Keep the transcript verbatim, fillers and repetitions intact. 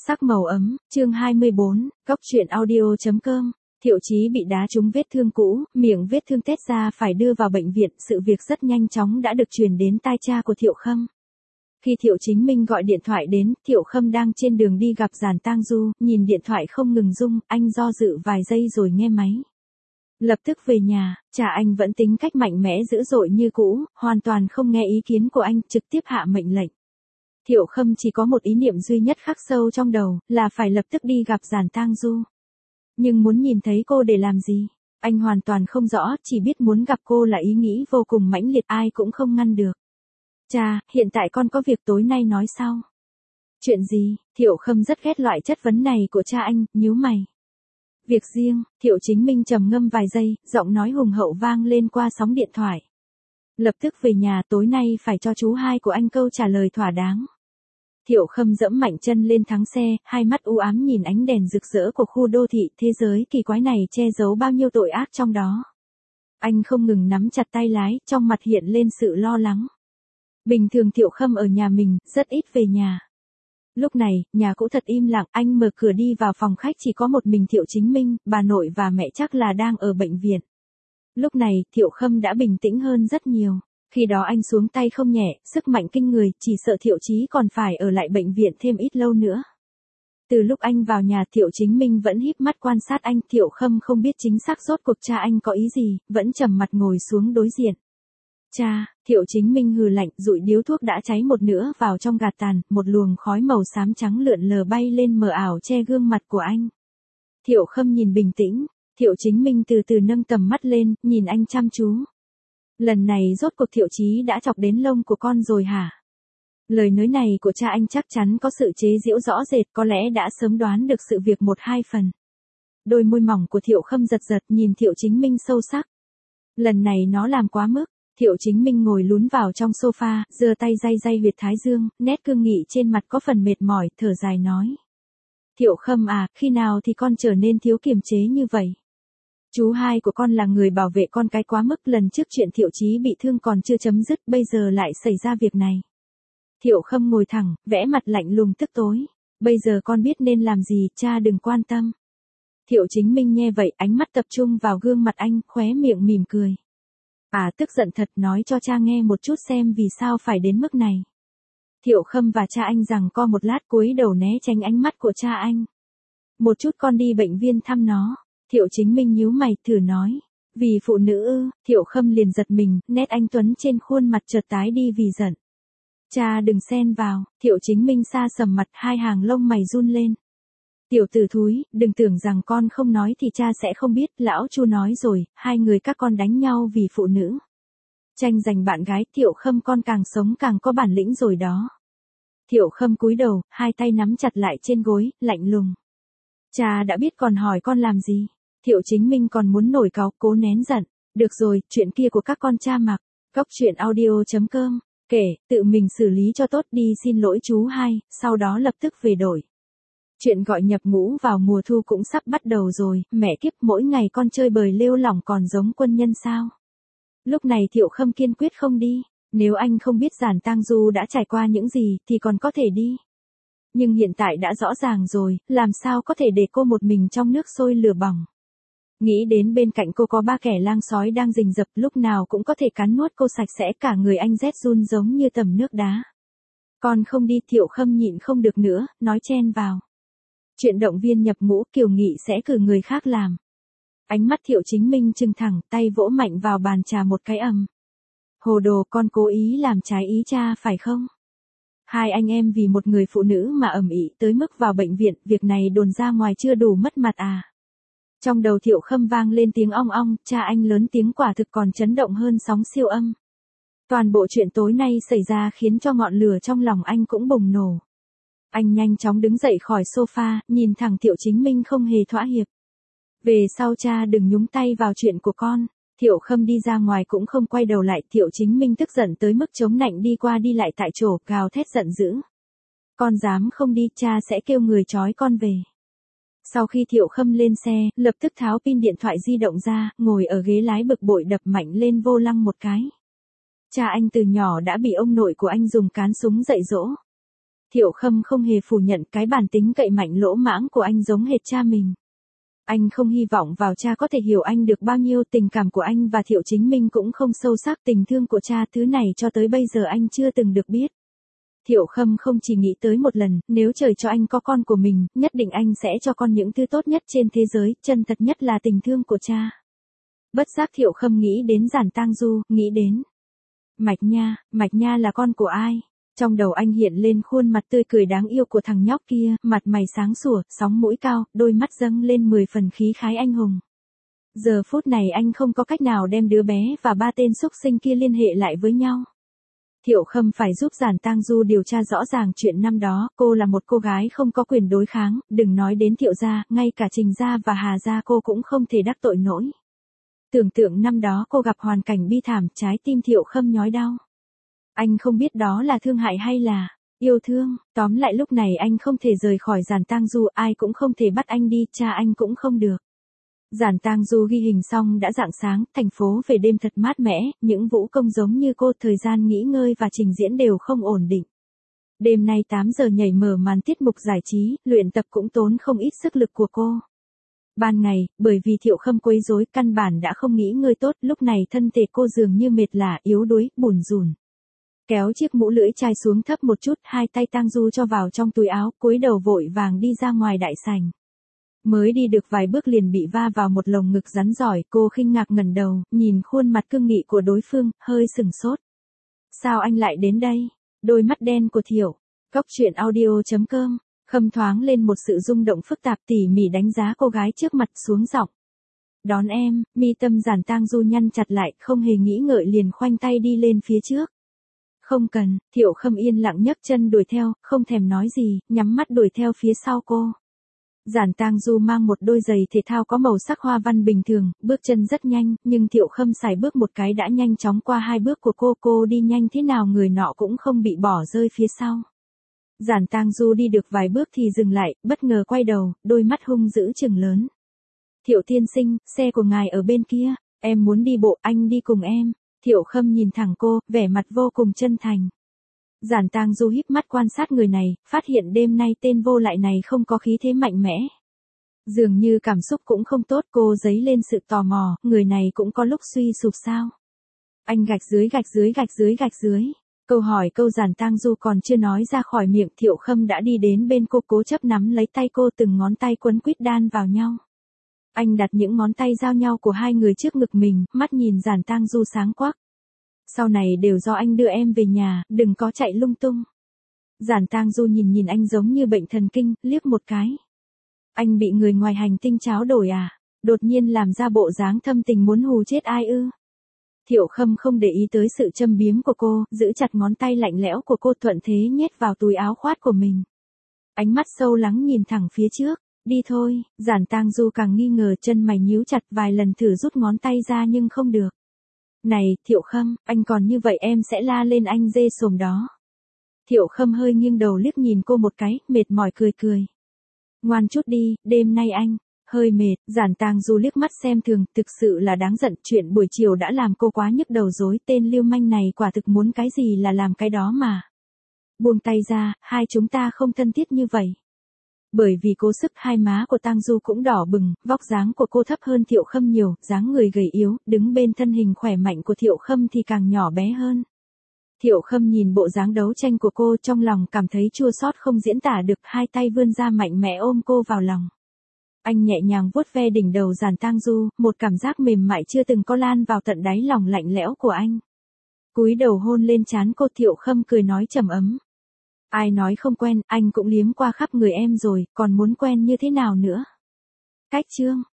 Sắc màu ấm, chương hai mươi bốn, Cốc truyện audio.com. Thiệu Chí bị đá trúng vết thương cũ, miệng vết thương tét ra phải đưa vào bệnh viện, sự việc rất nhanh chóng đã được truyền đến tai cha của Thiệu Khâm. Khi Thiệu Chính Minh gọi điện thoại đến, Thiệu Khâm đang trên đường đi gặp Giản Tang Du, nhìn điện thoại không ngừng rung, anh do dự vài giây rồi nghe máy. Lập tức về nhà, cha anh vẫn tính cách mạnh mẽ dữ dội như cũ, hoàn toàn không nghe ý kiến của anh, trực tiếp hạ mệnh lệnh. Thiệu Khâm chỉ có một ý niệm duy nhất khắc sâu trong đầu, là phải lập tức đi gặp Giản Tang Du. Nhưng muốn nhìn thấy cô để làm gì? Anh hoàn toàn không rõ, chỉ biết muốn gặp cô là ý nghĩ vô cùng mãnh liệt, ai cũng không ngăn được. Cha, hiện tại con có việc tối nay nói sau. Chuyện gì? Thiệu Khâm rất ghét loại chất vấn này của cha anh, nhíu mày. Việc riêng, Thiệu Chính Minh trầm ngâm vài giây, giọng nói hùng hậu vang lên qua sóng điện thoại. Lập tức về nhà, tối nay phải cho chú hai của anh câu trả lời thỏa đáng. Thiệu Khâm dẫm mạnh chân lên thắng xe, hai mắt u ám nhìn ánh đèn rực rỡ của khu đô thị, thế giới kỳ quái này che giấu bao nhiêu tội ác trong đó. Anh không ngừng nắm chặt tay lái, trong mặt hiện lên sự lo lắng. Bình thường Thiệu Khâm ở nhà mình, rất ít về nhà. Lúc này, nhà cũ thật im lặng, anh mở cửa đi vào phòng khách chỉ có một mình Thiệu Chính Minh, bà nội và mẹ chắc là đang ở bệnh viện. Lúc này, Thiệu Khâm đã bình tĩnh hơn rất nhiều. Khi đó anh xuống tay không nhẹ, sức mạnh kinh người, chỉ sợ Thiệu Chí còn phải ở lại bệnh viện thêm ít lâu nữa. Từ lúc anh vào nhà, Thiệu Chính Minh vẫn híp mắt quan sát anh, Thiệu Khâm không biết chính xác rốt cuộc cha anh có ý gì, vẫn trầm mặt ngồi xuống đối diện. Cha, Thiệu Chính Minh hừ lạnh, dụi điếu thuốc đã cháy một nửa vào trong gạt tàn, một luồng khói màu xám trắng lượn lờ bay lên mờ ảo che gương mặt của anh. Thiệu Khâm nhìn bình tĩnh, Thiệu Chính Minh từ từ nâng tầm mắt lên, nhìn anh chăm chú. Lần này rốt cuộc Thiệu Chí đã chọc đến lông của con rồi hả? Lời nói này của cha anh chắc chắn có sự chế giễu rõ rệt, có lẽ đã sớm đoán được sự việc một hai phần. Đôi môi mỏng của Thiệu Khâm giật giật nhìn Thiệu Chính Minh sâu sắc. Lần này nó làm quá mức. Thiệu Chính Minh ngồi lún vào trong sofa, giơ tay day day huyệt thái dương, nét cương nghị trên mặt có phần mệt mỏi, thở dài nói. Thiệu Khâm à, khi nào thì con trở nên thiếu kiềm chế như vậy? Chú hai của con là người bảo vệ con cái quá mức, lần trước chuyện Thiệu Chí bị thương còn chưa chấm dứt, bây giờ lại xảy ra việc này. Thiệu Khâm ngồi thẳng, vẽ mặt lạnh lùng tức tối. Bây giờ con biết nên làm gì, cha đừng quan tâm. Thiệu Chính Minh nghe vậy, ánh mắt tập trung vào gương mặt anh, khóe miệng mỉm cười. À, tức giận thật, nói cho cha nghe một chút xem vì sao phải đến mức này. Thiệu Khâm và cha anh giằng co một lát, cúi đầu né tránh ánh mắt của cha anh. Một chút con đi bệnh viện thăm nó. Thiệu Chính Minh nhíu mày, thử nói. Vì phụ nữ ư? Thiệu Khâm liền giật mình, nét anh tuấn trên khuôn mặt chợt tái đi vì giận. Cha đừng xen vào. Thiệu Chính Minh sa sầm mặt, hai hàng lông mày run lên. Tiểu tử thúi, đừng tưởng rằng con không nói thì cha sẽ không biết, lão Chu nói rồi, hai người các con đánh nhau vì phụ nữ. Tranh giành bạn gái, Thiệu Khâm con càng sống càng có bản lĩnh rồi đó. Thiệu Khâm cúi đầu, hai tay nắm chặt lại trên gối, lạnh lùng. Cha đã biết còn hỏi con làm gì? Thiệu Chính Minh còn muốn nổi cáu, cố nén giận. Được rồi, chuyện kia của các con cha mặc. Cốc truyện audio.com. Kể, tự mình xử lý cho tốt, đi xin lỗi chú hai, sau đó lập tức về đổi. Chuyện gọi nhập ngũ vào mùa thu cũng sắp bắt đầu rồi, mẹ kiếp, mỗi ngày con chơi bời lêu lỏng còn giống quân nhân sao? Lúc này Thiệu Khâm kiên quyết không đi, nếu anh không biết Giản Tang Du đã trải qua những gì thì còn có thể đi. Nhưng hiện tại đã rõ ràng rồi, làm sao có thể để cô một mình trong nước sôi lửa bỏng. Nghĩ đến bên cạnh cô có ba kẻ lang sói đang rình rập, lúc nào cũng có thể cắn nuốt cô sạch sẽ, cả người anh rét run giống như tầm nước đá. Con không đi, Thiệu Khâm nhịn không được nữa, nói chen vào. Chuyện động viên nhập ngũ, Kiều Nghị sẽ cử người khác làm. Ánh mắt Thiệu Chính Minh trừng thẳng, tay vỗ mạnh vào bàn trà một cái ầm. Hồ đồ, con cố ý làm trái ý cha phải không? Hai anh em vì một người phụ nữ mà ầm ĩ tới mức vào bệnh viện, việc này đồn ra ngoài chưa đủ mất mặt à? Trong đầu Thiệu Khâm vang lên tiếng ong ong, cha anh lớn tiếng quả thực còn chấn động hơn sóng siêu âm. Toàn bộ chuyện tối nay xảy ra khiến cho ngọn lửa trong lòng anh cũng bùng nổ. Anh nhanh chóng đứng dậy khỏi sofa, nhìn thẳng Thiệu Chính Minh không hề thỏa hiệp. Về sau cha đừng nhúng tay vào chuyện của con. Thiệu Khâm đi ra ngoài cũng không quay đầu lại, Thiệu Chính Minh tức giận tới mức chống nạnh đi qua đi lại tại chỗ, gào thét giận dữ. Con dám không đi, cha sẽ kêu người trói con về. Sau khi Thiệu Khâm lên xe, lập tức tháo pin điện thoại di động ra, ngồi ở ghế lái bực bội đập mạnh lên vô lăng một cái. Cha anh từ nhỏ đã bị ông nội của anh dùng cán súng dạy dỗ. Thiệu Khâm không hề phủ nhận cái bản tính cậy mạnh lỗ mãng của anh giống hệt cha mình. Anh không hy vọng vào cha có thể hiểu anh được bao nhiêu, tình cảm của anh và Thiệu Chính Minh cũng không sâu sắc, tình thương của cha thứ này cho tới bây giờ anh chưa từng được biết. Thiệu Khâm không chỉ nghĩ tới một lần, nếu trời cho anh có con của mình, nhất định anh sẽ cho con những thứ tốt nhất trên thế giới, chân thật nhất là tình thương của cha. Bất giác Thiệu Khâm nghĩ đến Giản Tang Du, nghĩ đến Mạch Nha, Mạch Nha là con của ai? Trong đầu anh hiện lên khuôn mặt tươi cười đáng yêu của thằng nhóc kia, mặt mày sáng sủa, sóng mũi cao, đôi mắt dâng lên mười phần khí khái anh hùng. Giờ phút này anh không có cách nào đem đứa bé và ba tên xúc sinh kia liên hệ lại với nhau. Thiệu Khâm phải giúp Giản Tang Du điều tra rõ ràng chuyện năm đó, cô là một cô gái không có quyền đối kháng, đừng nói đến Thiệu gia, ngay cả Trình gia và Hà gia cô cũng không thể đắc tội nổi. Tưởng tượng năm đó cô gặp hoàn cảnh bi thảm, trái tim Thiệu Khâm nhói đau. Anh không biết đó là thương hại hay là yêu thương, tóm lại lúc này anh không thể rời khỏi Giản Tang Du, ai cũng không thể bắt anh đi, cha anh cũng không được. Giản Tang Du ghi hình xong đã rạng sáng, thành phố về đêm thật mát mẻ, những vũ công giống như cô, thời gian nghỉ ngơi và trình diễn đều không ổn định. Đêm nay tám giờ nhảy mở màn tiết mục giải trí, luyện tập cũng tốn không ít sức lực của cô. Ban ngày, bởi vì Thiệu Khâm quấy rối, căn bản đã không nghỉ ngơi tốt, lúc này thân thể cô dường như mệt lả, yếu đuối, bủn rủn. Kéo chiếc mũ lưỡi chai xuống thấp một chút, hai tay Tang Du cho vào trong túi áo, cúi đầu vội vàng đi ra ngoài đại sảnh. Mới đi được vài bước liền bị va vào một lồng ngực rắn giỏi, cô khinh ngạc ngẩng đầu, nhìn khuôn mặt cương nghị của đối phương, hơi sừng sốt. Sao anh lại đến đây? Đôi mắt đen của Thiệu. Góc truyện audio chấm com. Khâm thoáng lên một sự rung động phức tạp, tỉ mỉ đánh giá cô gái trước mặt, xuống giọng. Đón em, mi tâm Giản Tang Du nhăn chặt lại, không hề nghĩ ngợi liền khoanh tay đi lên phía trước. Không cần, Thiệu Khâm yên lặng nhấc chân đuổi theo, không thèm nói gì, nhắm mắt đuổi theo phía sau cô. Giản Tang Du mang một đôi giày thể thao có màu sắc hoa văn bình thường, bước chân rất nhanh, nhưng Thiệu Khâm sải bước một cái đã nhanh chóng qua hai bước của cô, cô đi nhanh thế nào người nọ cũng không bị bỏ rơi phía sau. Giản Tang Du đi được vài bước thì dừng lại, bất ngờ quay đầu, đôi mắt hung dữ trừng lớn. Thiệu tiên sinh, xe của ngài ở bên kia, em muốn đi bộ, anh đi cùng em. Thiệu Khâm nhìn thẳng cô, vẻ mặt vô cùng chân thành. Giản Tang Du híp mắt quan sát người này, phát hiện đêm nay tên vô lại này không có khí thế mạnh mẽ. Dường như cảm xúc cũng không tốt, cô dấy lên sự tò mò, người này cũng có lúc suy sụp sao. Anh gạch dưới gạch dưới gạch dưới gạch dưới. Câu hỏi câu Giản Tang Du còn chưa nói ra khỏi miệng, Thiệu Khâm đã đi đến bên cô, cố chấp nắm lấy tay cô, từng ngón tay quấn quýt đan vào nhau. Anh đặt những ngón tay giao nhau của hai người trước ngực mình, mắt nhìn Giản Tang Du sáng quắc. Sau này đều do anh đưa em về nhà, đừng có chạy lung tung. Giản Tang Du nhìn nhìn anh giống như bệnh thần kinh, liếc một cái. Anh bị người ngoài hành tinh tráo đổi à? Đột nhiên làm ra bộ dáng thâm tình muốn hù chết ai ư? Thiệu Khâm không để ý tới sự châm biếm của cô, giữ chặt ngón tay lạnh lẽo của cô, thuận thế nhét vào túi áo khoác của mình. Ánh mắt sâu lắng nhìn thẳng phía trước. Đi thôi, Giản Tang Du càng nghi ngờ, chân mày nhíu chặt, vài lần thử rút ngón tay ra nhưng không được. Này, Thiệu Khâm, anh còn như vậy em sẽ la lên anh dê sồm đó. Thiệu Khâm hơi nghiêng đầu liếc nhìn cô một cái, mệt mỏi cười cười. Ngoan chút đi, đêm nay anh hơi mệt. Giản Tang Du liếc mắt xem thường, thực sự là đáng giận, chuyện buổi chiều đã làm cô quá nhức đầu rồi, tên lưu manh này quả thực muốn cái gì là làm cái đó mà. Buông tay ra, hai chúng ta không thân thiết như vậy. Bởi vì cố sức, hai má của Tang Du cũng đỏ bừng, vóc dáng của cô thấp hơn Thiệu Khâm nhiều, dáng người gầy yếu, đứng bên thân hình khỏe mạnh của Thiệu Khâm thì càng nhỏ bé hơn. Thiệu Khâm nhìn bộ dáng đấu tranh của cô, trong lòng cảm thấy chua xót không diễn tả được, hai tay vươn ra mạnh mẽ ôm cô vào lòng. Anh nhẹ nhàng vuốt ve đỉnh đầu Giản Tang Du, một cảm giác mềm mại chưa từng có lan vào tận đáy lòng lạnh lẽo của anh. Cúi đầu hôn lên trán cô, Thiệu Khâm cười nói trầm ấm. Ai nói không quen, anh cũng liếm qua khắp người em rồi, còn muốn quen như thế nào nữa? Cách chương.